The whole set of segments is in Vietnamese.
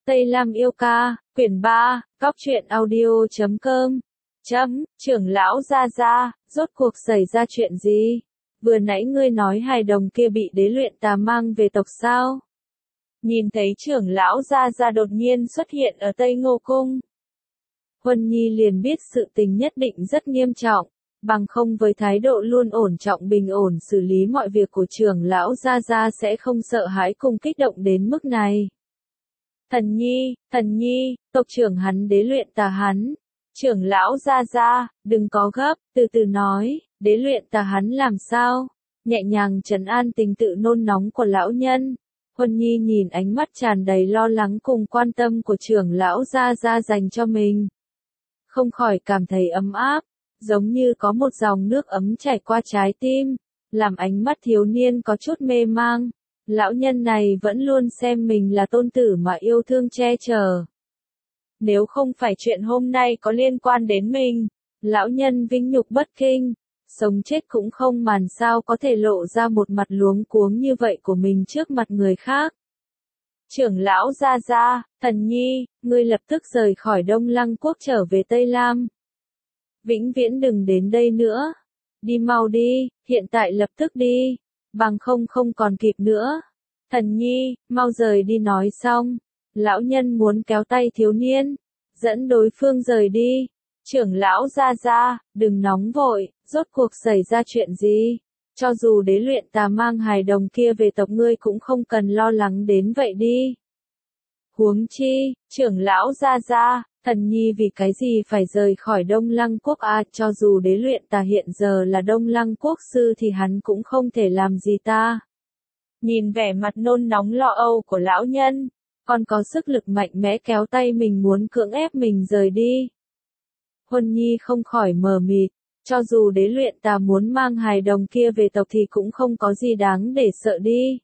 Tây Lam yêu ca, quyển 3, Cóc truyện audio.com. Trưởng lão Gia, rốt cuộc xảy ra chuyện gì? Vừa nãy ngươi nói hài đồng kia bị đế luyện tà mang về tộc sao? Nhìn thấy trưởng lão Gia đột nhiên xuất hiện ở Tây Ngô Cung. Huân Nhi liền biết sự tình nhất định rất nghiêm trọng, bằng không với thái độ luôn ổn trọng bình ổn xử lý mọi việc của trưởng lão Gia sẽ không sợ hãi cùng kích động đến mức này. Thần Nhi, tộc trưởng hắn đế luyện tà hắn. Trưởng lão Gia, đừng có gấp, từ từ nói, đế luyện tà hắn làm sao? Nhẹ nhàng trấn an tình tự nôn nóng của lão nhân. Huân Nhi nhìn ánh mắt tràn đầy lo lắng cùng quan tâm của trưởng lão Gia dành cho mình. Không khỏi cảm thấy ấm áp, giống như có một dòng nước ấm chảy qua trái tim, làm ánh mắt thiếu niên có chút mê mang. Lão nhân này vẫn luôn xem mình là tôn tử mà yêu thương che chở. Nếu không phải chuyện hôm nay có liên quan đến mình, lão nhân vinh nhục bất kinh, sống chết cũng không màn sao có thể lộ ra một mặt luống cuống như vậy của mình trước mặt người khác. Trưởng lão Gia, Thần Nhi, ngươi lập tức rời khỏi Đông Lăng quốc trở về Tây Lam. Vĩnh viễn đừng đến đây nữa. Đi mau đi, hiện tại lập tức đi, bằng không còn kịp nữa. Thần Nhi, mau rời đi nói xong. Lão nhân muốn kéo tay thiếu niên, dẫn đối phương rời đi. Trưởng lão Gia, đừng nóng vội, rốt cuộc xảy ra chuyện gì? Cho dù đế luyện tà mang hài đồng kia về tộc ngươi cũng không cần lo lắng đến vậy đi. Huống chi, trưởng lão Gia, Thần Nhi vì cái gì phải rời khỏi Đông Lăng quốc à? Cho dù đế luyện tà hiện giờ là Đông Lăng quốc sư thì hắn cũng không thể làm gì ta. Nhìn vẻ mặt nôn nóng lo âu của lão nhân, còn có sức lực mạnh mẽ kéo tay mình muốn cưỡng ép mình rời đi. Huân Nhi không khỏi mờ mịt, cho dù đế luyện tà muốn mang hài đồng kia về tộc thì cũng không có gì đáng để sợ đi.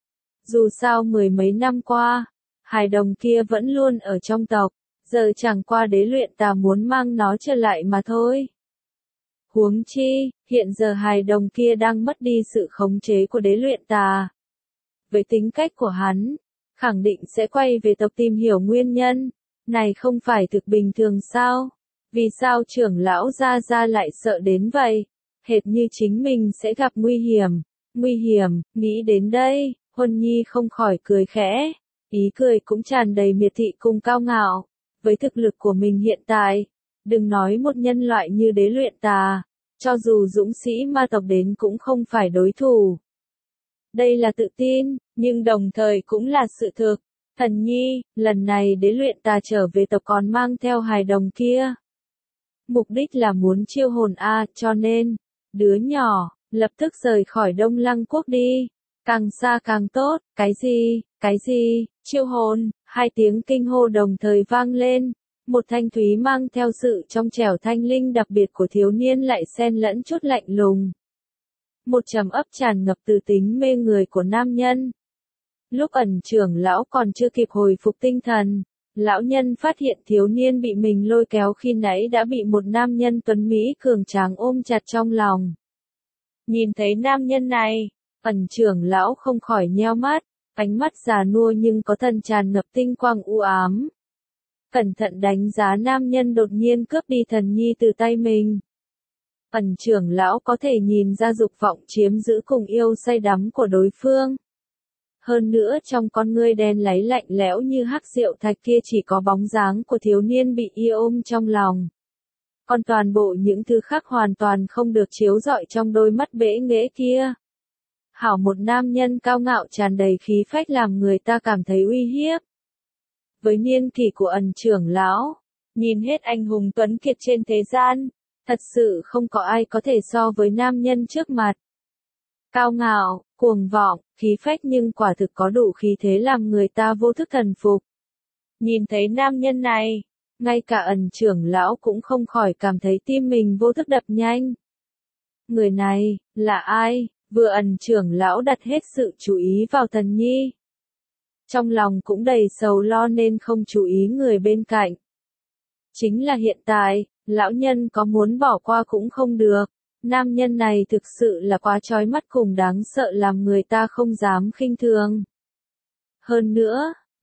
Dù sao mười mấy năm qua, hài đồng kia vẫn luôn ở trong tộc, giờ chẳng qua đế luyện tà muốn mang nó trở lại mà thôi. Huống chi, hiện giờ hài đồng kia đang mất đi sự khống chế của đế luyện tà. Với tính cách của hắn, khẳng định sẽ quay về tộc tìm hiểu nguyên nhân, này không phải thực bình thường sao? Vì sao trưởng lão Gia lại sợ đến vậy? Hệt như chính mình sẽ gặp nguy hiểm, nghĩ đến đây, Huân Nhi không khỏi cười khẽ, ý cười cũng tràn đầy miệt thị cùng cao ngạo. Với thực lực của mình hiện tại, đừng nói một nhân loại như đế luyện tà, cho dù dũng sĩ ma tộc đến cũng không phải đối thủ. Đây là tự tin, nhưng đồng thời cũng là sự thực. Thần Nhi, lần này đế luyện tà trở về tộc còn mang theo hài đồng kia. Mục đích là muốn chiêu hồn cho nên, đứa nhỏ, lập tức rời khỏi Đông Lăng quốc đi. Càng xa càng tốt, cái gì, chiêu hồn, hai tiếng kinh hô đồng thời vang lên. Một thanh thúy mang theo sự trong trẻo thanh linh đặc biệt của thiếu niên lại xen lẫn chút lạnh lùng. Một trầm ấp tràn ngập từ tính mê người của nam nhân. Lúc Ẩn trưởng lão còn chưa kịp hồi phục tinh thần, lão nhân phát hiện thiếu niên bị mình lôi kéo khi nãy đã bị một nam nhân tuấn mỹ cường tráng ôm chặt trong lòng. Nhìn thấy nam nhân này, Ẩn trưởng lão không khỏi nheo mắt, ánh mắt già nua nhưng có thần tràn ngập tinh quang u ám. Cẩn thận đánh giá nam nhân đột nhiên cướp đi Thần Nhi từ tay mình. Ẩn trưởng lão có thể nhìn ra dục vọng chiếm giữ cùng yêu say đắm của đối phương. Hơn nữa trong con ngươi đen láy lạnh lẽo như hắc rượu thạch kia chỉ có bóng dáng của thiếu niên bị y ôm trong lòng. Còn toàn bộ những thứ khác hoàn toàn không được chiếu rọi trong đôi mắt bẽ nghễ kia. Hảo một nam nhân cao ngạo tràn đầy khí phách làm người ta cảm thấy uy hiếp. Với niên kỷ của Ẩn trưởng lão, nhìn hết anh hùng tuấn kiệt trên thế gian, thật sự không có ai có thể so với nam nhân trước mặt. Cao ngạo, cuồng vọng, khí phách nhưng quả thực có đủ khí thế làm người ta vô thức thần phục. Nhìn thấy nam nhân này, ngay cả Ẩn trưởng lão cũng không khỏi cảm thấy tim mình vô thức đập nhanh. Người này, là ai? Vừa Ẩn trưởng lão đặt hết sự chú ý vào Thần Nhi. Trong lòng cũng đầy sầu lo nên không chú ý người bên cạnh. Chính là hiện tại, lão nhân có muốn bỏ qua cũng không được. Nam nhân này thực sự là quá chói mắt cùng đáng sợ làm người ta không dám khinh thường. Hơn nữa,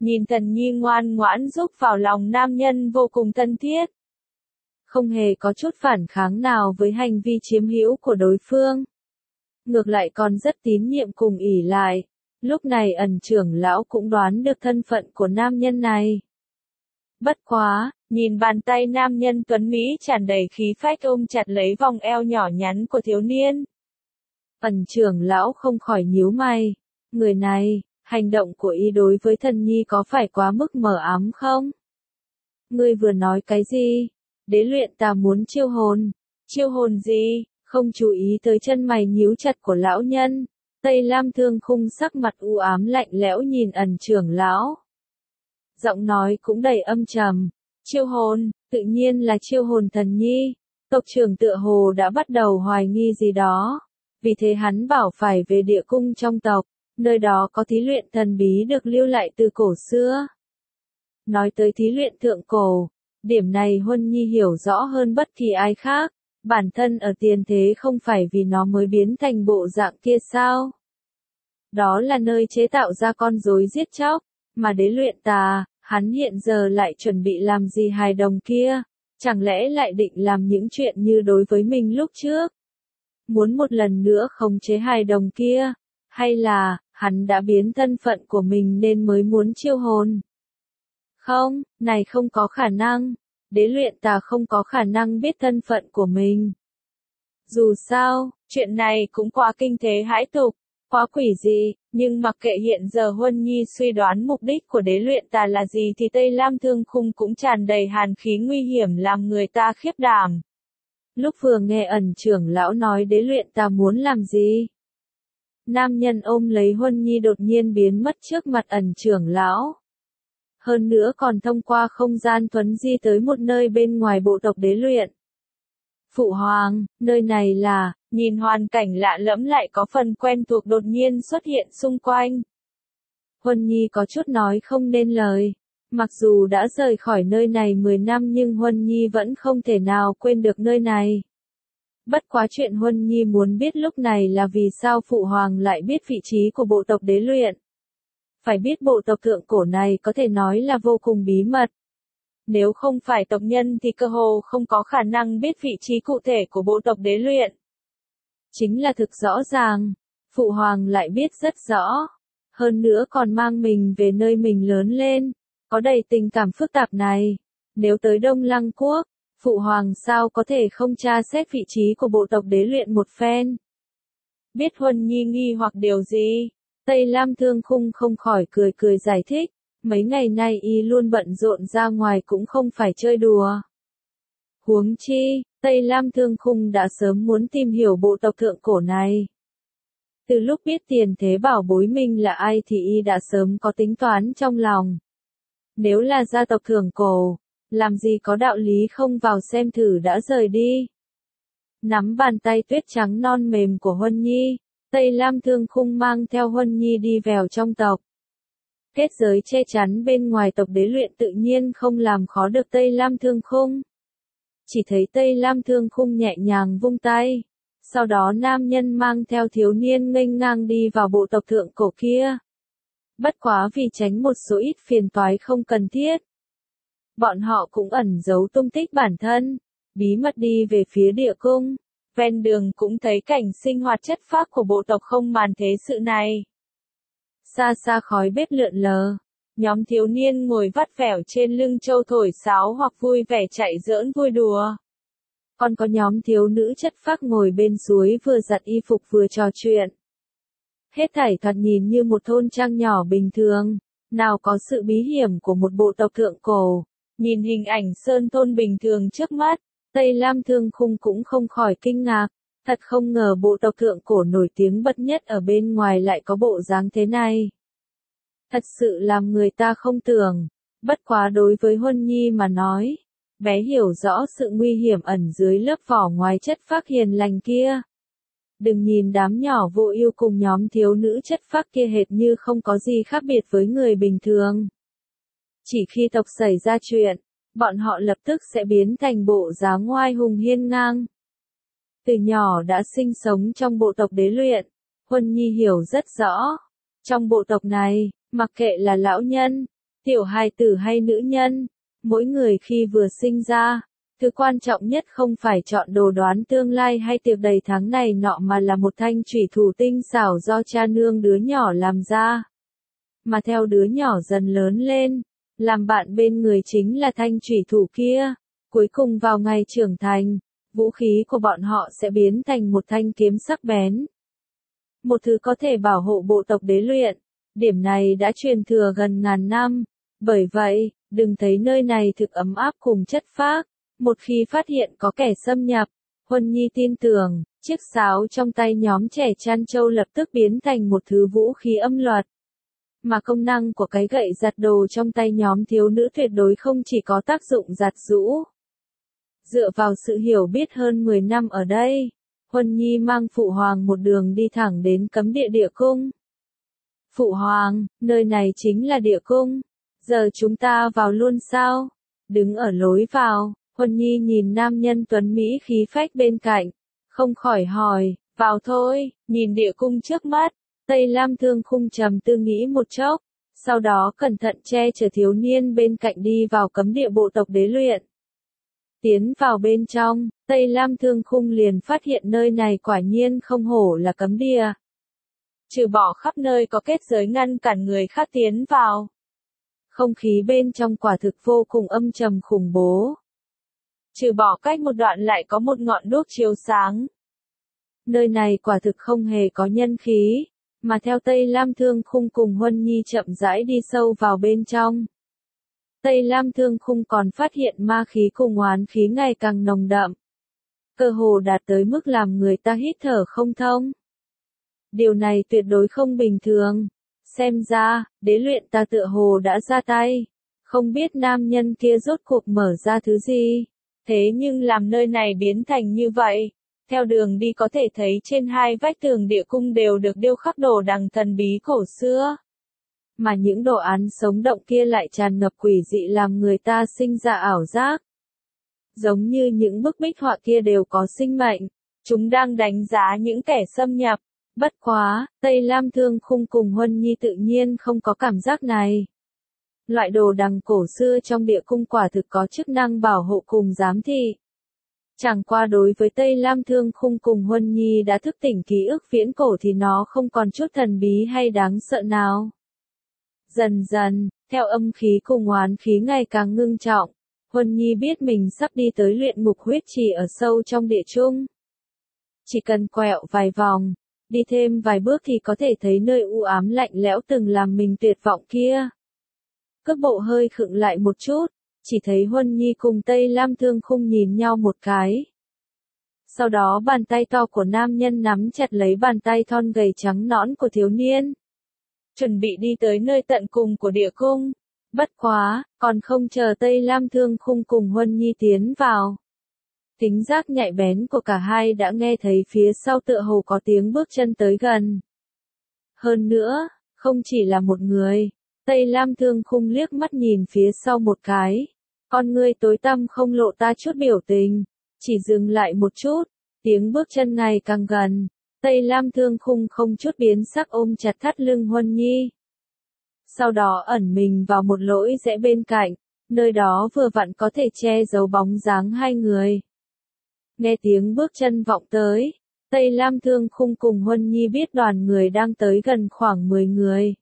nhìn Thần Nhi ngoan ngoãn giúp vào lòng nam nhân vô cùng thân thiết. Không hề có chút phản kháng nào với hành vi chiếm hữu của đối phương. Ngược lại còn rất tín nhiệm cùng ỷ lại. Lúc này Ẩn trưởng lão cũng đoán được thân phận của nam nhân này. Bất quá, nhìn bàn tay nam nhân tuấn Mỹ tràn đầy khí phách ôm chặt lấy vòng eo nhỏ nhắn của thiếu niên. Ẩn trưởng lão không khỏi nhíu mày. Người này, hành động của y đối với Thần Nhi có phải quá mức mờ ám không? Ngươi vừa nói cái gì? Đế luyện ta muốn chiêu hồn. Chiêu hồn gì? Không chú ý tới chân mày nhíu chặt của lão nhân. Tây Lam Thương Khung sắc mặt u ám lạnh lẽo nhìn Ẩn trưởng lão. Giọng nói cũng đầy âm trầm. Chiêu hồn, tự nhiên là chiêu hồn Thần Nhi. Tộc trưởng tựa hồ đã bắt đầu hoài nghi gì đó. Vì thế hắn bảo phải về địa cung trong tộc, nơi đó có thí luyện thần bí được lưu lại từ cổ xưa. Nói tới thí luyện thượng cổ, điểm này Huân Nhi hiểu rõ hơn bất kỳ ai khác. Bản thân ở tiền thế không phải vì nó mới biến thành bộ dạng kia sao? Đó là nơi chế tạo ra con rối giết chóc, mà đế luyện tà, hắn hiện giờ lại chuẩn bị làm gì hài đồng kia? Chẳng lẽ lại định làm những chuyện như đối với mình lúc trước? Muốn một lần nữa khống chế hài đồng kia? Hay là, hắn đã biến thân phận của mình nên mới muốn chiêu hồn? Không, này không có khả năng. Đế luyện tà không có khả năng biết thân phận của mình. Dù sao, chuyện này cũng quá kinh thế hãi tục, quá quỷ dị, nhưng mặc kệ hiện giờ Huân Nhi suy đoán mục đích của đế luyện tà là gì thì Tây Lam Thương Khung cũng tràn đầy hàn khí nguy hiểm làm người ta khiếp đảm. Lúc vừa nghe Ẩn trưởng lão nói đế luyện tà muốn làm gì? Nam nhân ôm lấy Huân Nhi đột nhiên biến mất trước mặt Ẩn trưởng lão. Hơn nữa còn thông qua không gian thuấn di tới một nơi bên ngoài bộ tộc đế luyện. Phụ hoàng, nơi này là, nhìn hoàn cảnh lạ lẫm lại có phần quen thuộc đột nhiên xuất hiện xung quanh. Huân Nhi có chút nói không nên lời. Mặc dù đã rời khỏi nơi này 10 năm nhưng Huân Nhi vẫn không thể nào quên được nơi này. Bất quá chuyện Huân Nhi muốn biết lúc này là vì sao Phụ hoàng lại biết vị trí của bộ tộc đế luyện. Phải biết bộ tộc thượng cổ này có thể nói là vô cùng bí mật. Nếu không phải tộc nhân thì cơ hồ không có khả năng biết vị trí cụ thể của bộ tộc đế luyện. Chính là thực rõ ràng, Phụ hoàng lại biết rất rõ. Hơn nữa còn mang mình về nơi mình lớn lên, có đầy tình cảm phức tạp này. Nếu tới Đông Lăng Quốc, Phụ hoàng sao có thể không tra xét vị trí của bộ tộc đế luyện một phen. Biết Huân Nhi nghi hoặc điều gì? Tây Lam Thương Khung không khỏi cười cười giải thích, mấy ngày nay y luôn bận rộn ra ngoài cũng không phải chơi đùa. Huống chi, Tây Lam Thương Khung đã sớm muốn tìm hiểu bộ tộc thượng cổ này. Từ lúc biết tiền thế bảo bối mình là ai thì y đã sớm có tính toán trong lòng. Nếu là gia tộc thượng cổ, làm gì có đạo lý không vào xem thử đã rời đi. Nắm bàn tay tuyết trắng non mềm của Huân Nhi. Tây Lam Thương Khung mang theo Huân Nhi đi vào trong tộc. Kết giới che chắn bên ngoài tộc đế luyện tự nhiên không làm khó được Tây Lam Thương Khung. Chỉ thấy Tây Lam Thương Khung nhẹ nhàng vung tay. Sau đó nam nhân mang theo thiếu niên nghênh ngang đi vào bộ tộc thượng cổ kia. Bất quá vì tránh một số ít phiền toái không cần thiết. Bọn họ cũng ẩn giấu tung tích bản thân, bí mật đi về phía địa cung. Ven đường cũng thấy cảnh sinh hoạt chất phác của bộ tộc không màn thế sự này. Xa xa khói bếp lượn lờ, nhóm thiếu niên ngồi vắt vẻo trên lưng trâu thổi sáo hoặc vui vẻ chạy giỡn vui đùa. Còn có nhóm thiếu nữ chất phác ngồi bên suối vừa giặt y phục vừa trò chuyện. Hết thảy thoạt nhìn như một thôn trang nhỏ bình thường, nào có sự bí hiểm của một bộ tộc thượng cổ. Nhìn hình ảnh sơn thôn bình thường trước mắt. Tây Lam Thương Khung cũng không khỏi kinh ngạc, thật không ngờ bộ tộc thượng cổ nổi tiếng bậc nhất ở bên ngoài lại có bộ dáng thế này. Thật sự làm người ta không tưởng, bất quá đối với Huân Nhi mà nói, bé hiểu rõ sự nguy hiểm ẩn dưới lớp vỏ ngoài chất phác hiền lành kia. Đừng nhìn đám nhỏ vô ưu cùng nhóm thiếu nữ chất phác kia hệt như không có gì khác biệt với người bình thường. Chỉ khi tộc xảy ra chuyện, bọn họ lập tức sẽ biến thành bộ dáng ngoai hùng hiên ngang. Từ nhỏ đã sinh sống trong bộ tộc đế luyện, Huân Nhi hiểu rất rõ. Trong bộ tộc này, mặc kệ là lão nhân, Tiểu hài tử hay nữ nhân, mỗi người khi vừa sinh ra, thứ quan trọng nhất không phải chọn đồ đoán tương lai hay tiệc đầy tháng này nọ mà là một thanh chủy thủ tinh xảo do cha nương đứa nhỏ làm ra. Mà theo đứa nhỏ dần lớn lên, làm bạn bên người chính là thanh chủy thủ kia. Cuối cùng vào ngày trưởng thành, vũ khí của bọn họ sẽ biến thành một thanh kiếm sắc bén. Một thứ có thể bảo hộ bộ tộc Đế Luyện. Điểm này đã truyền thừa gần ngàn năm. Bởi vậy, đừng thấy nơi này thực ấm áp cùng chất phác. Một khi phát hiện có kẻ xâm nhập, Huân Nhi tin tưởng, chiếc sáo trong tay nhóm trẻ Trăn Châu lập tức biến thành một thứ vũ khí âm luật. Mà công năng của cái gậy giặt đồ trong tay nhóm thiếu nữ tuyệt đối không chỉ có tác dụng giặt giũ. Dựa vào sự hiểu biết hơn 10 năm ở đây, Huân Nhi mang Phụ Hoàng một đường đi thẳng đến cấm địa địa cung. Phụ Hoàng, nơi này chính là địa cung. Giờ chúng ta vào luôn sao? Đứng ở lối vào, Huân Nhi nhìn nam nhân tuấn Mỹ khí phách bên cạnh. Không khỏi hỏi, vào thôi, nhìn địa cung trước mắt. Tây Lam Thương Khung trầm tư nghĩ một chốc. Sau đó cẩn thận che chở thiếu niên bên cạnh đi vào cấm địa bộ tộc Đế Luyện. Tiến vào bên trong, Tây Lam Thương Khung liền phát hiện nơi này quả nhiên không hổ là cấm địa. Trừ bỏ khắp nơi có kết giới ngăn cản người khác tiến vào. Không khí bên trong quả thực vô cùng âm trầm khủng bố. Trừ bỏ cách một đoạn lại có một ngọn đuốc chiếu sáng. Nơi này quả thực không hề có nhân khí, mà theo Tây Lam Thương Khung cùng Huân Nhi chậm rãi đi sâu vào bên trong. Tây Lam Thương Khung còn phát hiện ma khí cùng oán khí ngày càng nồng đậm. Cơ hồ đạt tới mức làm người ta hít thở không thông. Điều này tuyệt đối không bình thường. Xem ra, Đế Luyện ta tựa hồ đã ra tay. Không biết nam nhân kia rốt cuộc mở ra thứ gì. Thế nhưng làm nơi này biến thành như vậy. Theo đường đi có thể thấy trên hai vách tường địa cung đều được điêu khắc đồ đằng thần bí cổ xưa. Mà những đồ án sống động kia lại tràn ngập quỷ dị làm người ta sinh ra ảo giác. Giống như những bức bích họa kia đều có sinh mệnh. Chúng đang đánh giá những kẻ xâm nhập. Bất quá, Tây Lam Thương Khung cùng Huân Nhi tự nhiên không có cảm giác này. Loại đồ đằng cổ xưa trong địa cung quả thực có chức năng bảo hộ cùng giám thị. Chẳng qua đối với Tây Lam Thương Khung cùng Huân Nhi đã thức tỉnh ký ức viễn cổ thì nó không còn chút thần bí hay đáng sợ nào. Dần dần, theo âm khí cùng oán khí ngày càng ngưng trọng, Huân Nhi biết mình sắp đi tới luyện ngục huyết trì ở sâu trong địa trung. Chỉ cần quẹo vài vòng, đi thêm vài bước thì có thể thấy nơi u ám lạnh lẽo từng làm mình tuyệt vọng kia. Cước bộ hơi khựng lại một chút, chỉ thấy Huân Nhi cùng Tây Lam Thương Khung nhìn nhau một cái. Sau đó bàn tay to của nam nhân nắm chặt lấy bàn tay thon gầy trắng nõn của thiếu niên. Chuẩn bị đi tới nơi tận cùng của địa cung. Bất quá, còn không chờ Tây Lam Thương Khung cùng Huân Nhi tiến vào. Tính giác nhạy bén của cả hai đã nghe thấy phía sau tựa hồ có tiếng bước chân tới gần. Hơn nữa, không chỉ là một người, Tây Lam Thương Khung liếc mắt nhìn phía sau một cái. Con ngươi tối tăm không lộ ta chút biểu tình, chỉ dừng lại một chút, tiếng bước chân ngày càng gần. Tây Lam Thương Khung không chút biến sắc ôm chặt thắt lưng Huân Nhi. Sau đó ẩn mình vào một lỗi rẽ bên cạnh, nơi đó vừa vặn có thể che giấu bóng dáng hai người. Nghe tiếng bước chân vọng tới, Tây Lam Thương Khung cùng Huân Nhi biết đoàn người đang tới gần khoảng 10 người.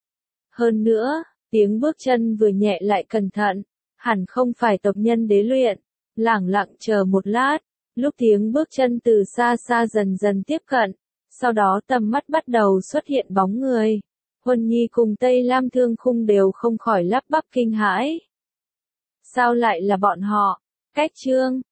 Hơn nữa, tiếng bước chân vừa nhẹ lại cẩn thận, hẳn không phải tộc nhân Đế Luyện. Lẳng lặng chờ một lát, lúc tiếng bước chân từ xa xa dần dần tiếp cận, sau đó tầm mắt bắt đầu xuất hiện bóng người. Huân Nhi cùng Tây Lam Thương Khung đều không khỏi lắp bắp kinh hãi. Sao lại là bọn họ? Cách chương